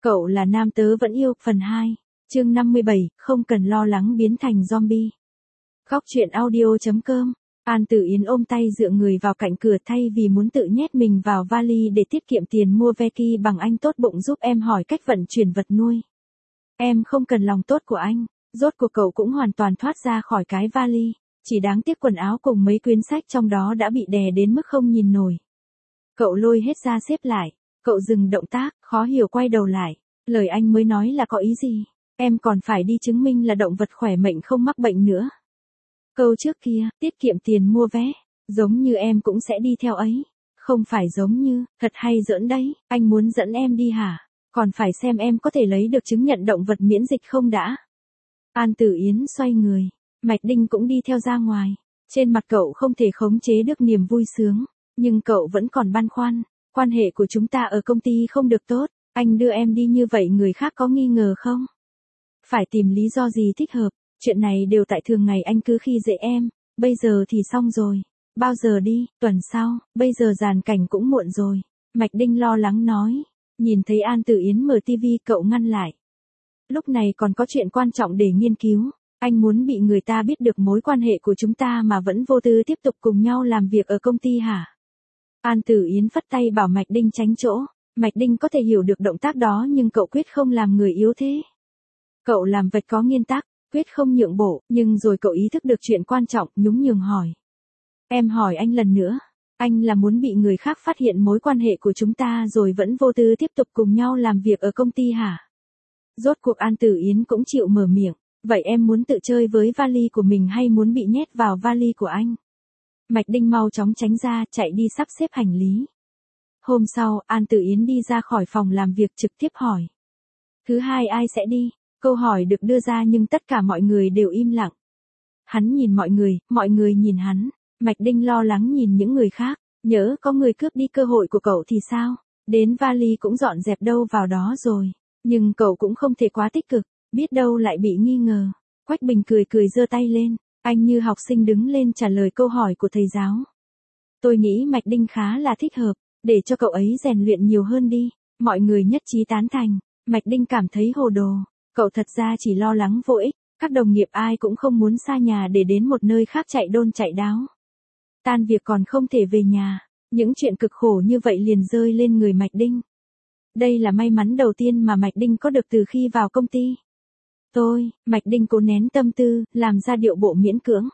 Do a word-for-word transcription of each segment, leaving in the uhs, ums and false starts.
Cậu là nam tớ vẫn yêu, phần hai, chương năm mươi bảy, không cần lo lắng biến thành zombie. Góc truyện audio.com, An Tử Yến ôm tay dựa người vào cạnh cửa thay vì muốn tự nhét mình vào vali để tiết kiệm tiền mua ve ki bằng anh tốt bụng giúp em hỏi cách vận chuyển vật nuôi. Em không cần lòng tốt của anh, rốt cuộc cậu cũng hoàn toàn thoát ra khỏi cái vali, chỉ đáng tiếc quần áo cùng mấy quyển sách trong đó đã bị đè đến mức không nhìn nổi. Cậu lôi hết ra xếp lại, cậu dừng động tác, khó hiểu quay đầu lại, lời anh mới nói là có ý gì, em còn phải đi chứng minh là động vật khỏe mạnh không mắc bệnh nữa. Câu trước kia, tiết kiệm tiền mua vé, giống như em cũng sẽ đi theo ấy, không phải giống như, thật hay giỡn đấy, anh muốn dẫn em đi hả, còn phải xem em có thể lấy được chứng nhận động vật miễn dịch không đã. An Tử Yến xoay người, Mạch Đinh cũng đi theo ra ngoài, trên mặt cậu không thể khống chế được niềm vui sướng, nhưng cậu vẫn còn băn khoăn, quan hệ của chúng ta ở công ty không được tốt, anh đưa em đi như vậy người khác có nghi ngờ không? Phải tìm lý do gì thích hợp, chuyện này đều tại thường ngày anh cứ khi dễ em, bây giờ thì xong rồi, bao giờ đi, tuần sau, bây giờ dàn cảnh cũng muộn rồi, Mạch Đinh lo lắng nói, nhìn thấy An Tử Yến mở tivi cậu ngăn lại. Lúc này còn có chuyện quan trọng để nghiên cứu, anh muốn bị người ta biết được mối quan hệ của chúng ta mà vẫn vô tư tiếp tục cùng nhau làm việc ở công ty hả? An Tử Yến phất tay bảo Mạch Đinh tránh chỗ, Mạch Đinh có thể hiểu được động tác đó nhưng cậu quyết không làm người yếu thế. Cậu làm việc có nguyên tắc, quyết không nhượng bộ, nhưng rồi cậu ý thức được chuyện quan trọng, nhún nhường hỏi. Em hỏi anh lần nữa, anh là muốn bị người khác phát hiện mối quan hệ của chúng ta rồi vẫn vô tư tiếp tục cùng nhau làm việc ở công ty hả? Rốt cuộc An Tử Yến cũng chịu mở miệng, vậy em muốn tự chơi với vali của mình hay muốn bị nhét vào vali của anh? Mạch Đinh mau chóng tránh ra, chạy đi sắp xếp hành lý. Hôm sau, An Tử Yến đi ra khỏi phòng làm việc trực tiếp hỏi. Thứ hai ai sẽ đi? Câu hỏi được đưa ra nhưng tất cả mọi người đều im lặng. Hắn nhìn mọi người, mọi người nhìn hắn. Mạch Đinh lo lắng nhìn những người khác, nhỡ có người cướp đi cơ hội của cậu thì sao? Đến vali cũng dọn dẹp đâu vào đó rồi. Nhưng cậu cũng không thể quá tích cực, biết đâu lại bị nghi ngờ. Quách Bình cười cười giơ tay lên, anh như học sinh đứng lên trả lời câu hỏi của thầy giáo. Tôi nghĩ Mạch Đinh khá là thích hợp, để cho cậu ấy rèn luyện nhiều hơn đi. Mọi người nhất trí tán thành, Mạch Đinh cảm thấy hồ đồ. Cậu thật ra chỉ lo lắng vô ích, các đồng nghiệp ai cũng không muốn xa nhà để đến một nơi khác chạy đôn chạy đáo. Tan việc còn không thể về nhà, những chuyện cực khổ như vậy liền rơi lên người Mạch Đinh. Đây là may mắn đầu tiên mà Mạch Đinh có được từ khi vào công ty. Tôi, Mạch Đinh cố nén tâm tư, làm ra điệu bộ miễn cưỡng.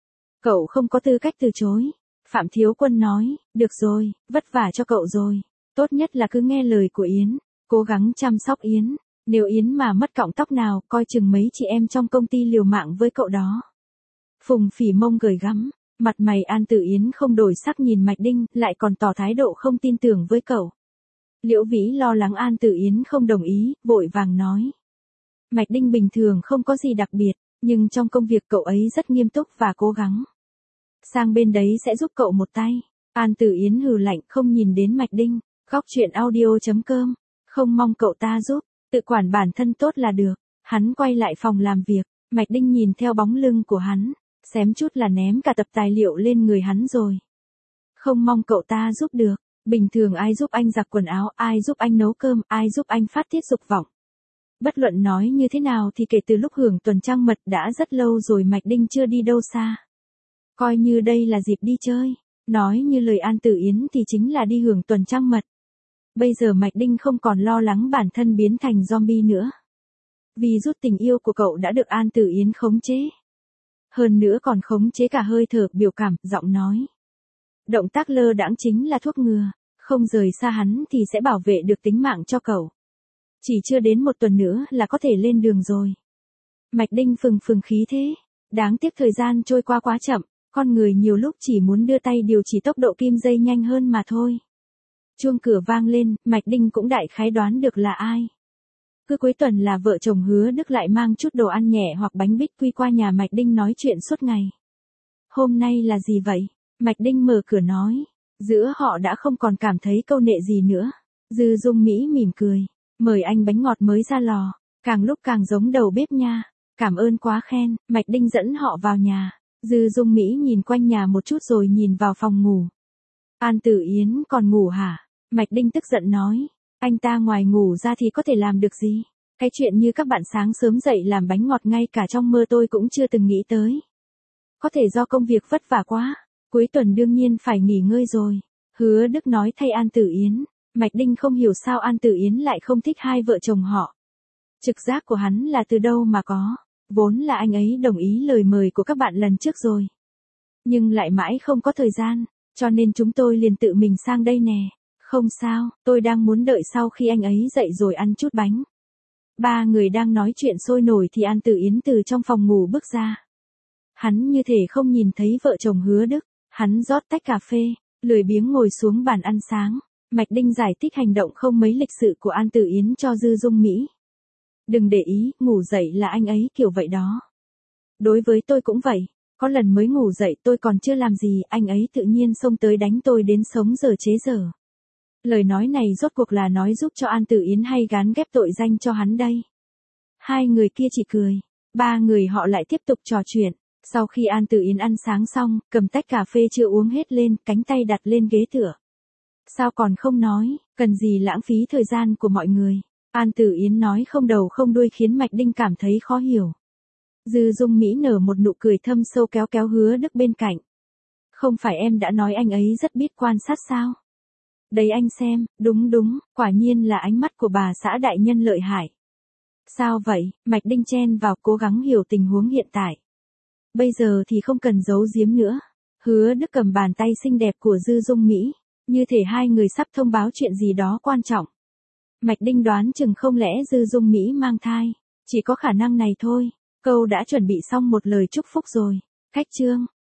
Cậu không có tư cách từ chối. Phạm Thiếu Quân nói, được rồi, vất vả cho cậu rồi. Tốt nhất là cứ nghe lời của Yến, cố gắng chăm sóc Yến. Nếu Yến mà mất cọng tóc nào, coi chừng mấy chị em trong công ty liều mạng với cậu đó. Phùng Phỉ Mông gửi gắm, mặt mày An Tử Yến không đổi sắc nhìn Mạch Đinh, lại còn tỏ thái độ không tin tưởng với cậu. Liễu Vĩ lo lắng An Tử Yến không đồng ý, vội vàng nói. Mạch Đinh bình thường không có gì đặc biệt, nhưng trong công việc cậu ấy rất nghiêm túc và cố gắng. Sang bên đấy sẽ giúp cậu một tay. An Tử Yến hừ lạnh không nhìn đến Mạch Đinh. Góc truyện audio.com, không mong cậu ta giúp, tự quản bản thân tốt là được. Hắn quay lại phòng làm việc, Mạch Đinh nhìn theo bóng lưng của hắn, xém chút là ném cả tập tài liệu lên người hắn rồi. Không mong cậu ta giúp được, bình thường ai giúp anh giặt quần áo, ai giúp anh nấu cơm, ai giúp anh phát tiết dục vọng. Bất luận nói như thế nào thì kể từ lúc hưởng tuần trăng mật đã rất lâu rồi Mạch Đinh chưa đi đâu xa. Coi như đây là dịp đi chơi, nói như lời An Tử Yến thì chính là đi hưởng tuần trăng mật. Bây giờ Mạch Đinh không còn lo lắng bản thân biến thành zombie nữa. Vì rút tình yêu của cậu đã được An Tử Yến khống chế. Hơn nữa còn khống chế cả hơi thở, biểu cảm, giọng nói. Động tác lơ đãng chính là thuốc ngừa, không rời xa hắn thì sẽ bảo vệ được tính mạng cho cậu. Chỉ chưa đến một tuần nữa là có thể lên đường rồi. Mạch Đinh phừng phừng khí thế, đáng tiếc thời gian trôi qua quá chậm, con người nhiều lúc chỉ muốn đưa tay điều chỉ tốc độ kim dây nhanh hơn mà thôi. Chuông cửa vang lên, Mạch Đinh cũng đại khái đoán được là ai. Cứ cuối tuần là vợ chồng Hứa Đức lại mang chút đồ ăn nhẹ hoặc bánh bích quy qua nhà Mạch Đinh nói chuyện suốt ngày. Hôm nay là gì vậy? Mạch Đinh mở cửa nói. Giữa họ đã không còn cảm thấy câu nệ gì nữa. Dư Dung Mỹ mỉm cười. Mời anh bánh ngọt mới ra lò. Càng lúc càng giống đầu bếp nha. Cảm ơn quá khen. Mạch Đinh dẫn họ vào nhà. Dư Dung Mỹ nhìn quanh nhà một chút rồi nhìn vào phòng ngủ. An Tử Yến còn ngủ hả? Mạch Đinh tức giận nói. Anh ta ngoài ngủ ra thì có thể làm được gì? Cái chuyện như các bạn sáng sớm dậy làm bánh ngọt ngay cả trong mơ tôi cũng chưa từng nghĩ tới. Có thể do công việc vất vả quá, cuối tuần đương nhiên phải nghỉ ngơi rồi. Hứa Đức nói thay An Tử Yến. Mạch Đinh không hiểu sao An Tử Yến lại không thích hai vợ chồng họ. Trực giác của hắn là từ đâu mà có. Vốn là anh ấy đồng ý lời mời của các bạn lần trước rồi. Nhưng lại mãi không có thời gian, cho nên chúng tôi liền tự mình sang đây nè. Không sao, tôi đang muốn đợi sau khi anh ấy dậy rồi ăn chút bánh. Ba người đang nói chuyện sôi nổi thì An Tử Yến từ trong phòng ngủ bước ra. Hắn như thể không nhìn thấy vợ chồng Hứa Đức, hắn rót tách cà phê, lười biếng ngồi xuống bàn ăn sáng. Mạch Đinh giải thích hành động không mấy lịch sự của An Tử Yến cho Dư Dung Mỹ. Đừng để ý, ngủ dậy là anh ấy kiểu vậy đó. Đối với tôi cũng vậy, có lần mới ngủ dậy tôi còn chưa làm gì, anh ấy tự nhiên xông tới đánh tôi đến sống giờ chế giờ. Lời nói này rốt cuộc là nói giúp cho An Tử Yến hay gán ghép tội danh cho hắn đây? Hai người kia chỉ cười, ba người họ lại tiếp tục trò chuyện. Sau khi An Tử Yến ăn sáng xong, cầm tách cà phê chưa uống hết lên, cánh tay đặt lên ghế tựa. Sao còn không nói, cần gì lãng phí thời gian của mọi người? An Tử Yến nói không đầu không đuôi khiến Mạch Đinh cảm thấy khó hiểu. Dư Dung Mỹ nở một nụ cười thâm sâu kéo kéo Hứa Đức bên cạnh. Không phải em đã nói anh ấy rất biết quan sát sao? Đấy anh xem, đúng đúng, quả nhiên là ánh mắt của bà xã đại nhân lợi hại. Sao vậy? Mạch Đinh chen vào cố gắng hiểu tình huống hiện tại. Bây giờ thì không cần giấu giếm nữa. Hứa Đức cầm bàn tay xinh đẹp của Dư Dung Mỹ, như thể hai người sắp thông báo chuyện gì đó quan trọng. Mạch Đinh đoán chừng không lẽ Dư Dung Mỹ mang thai, chỉ có khả năng này thôi. Câu đã chuẩn bị xong một lời chúc phúc rồi. Khách trương.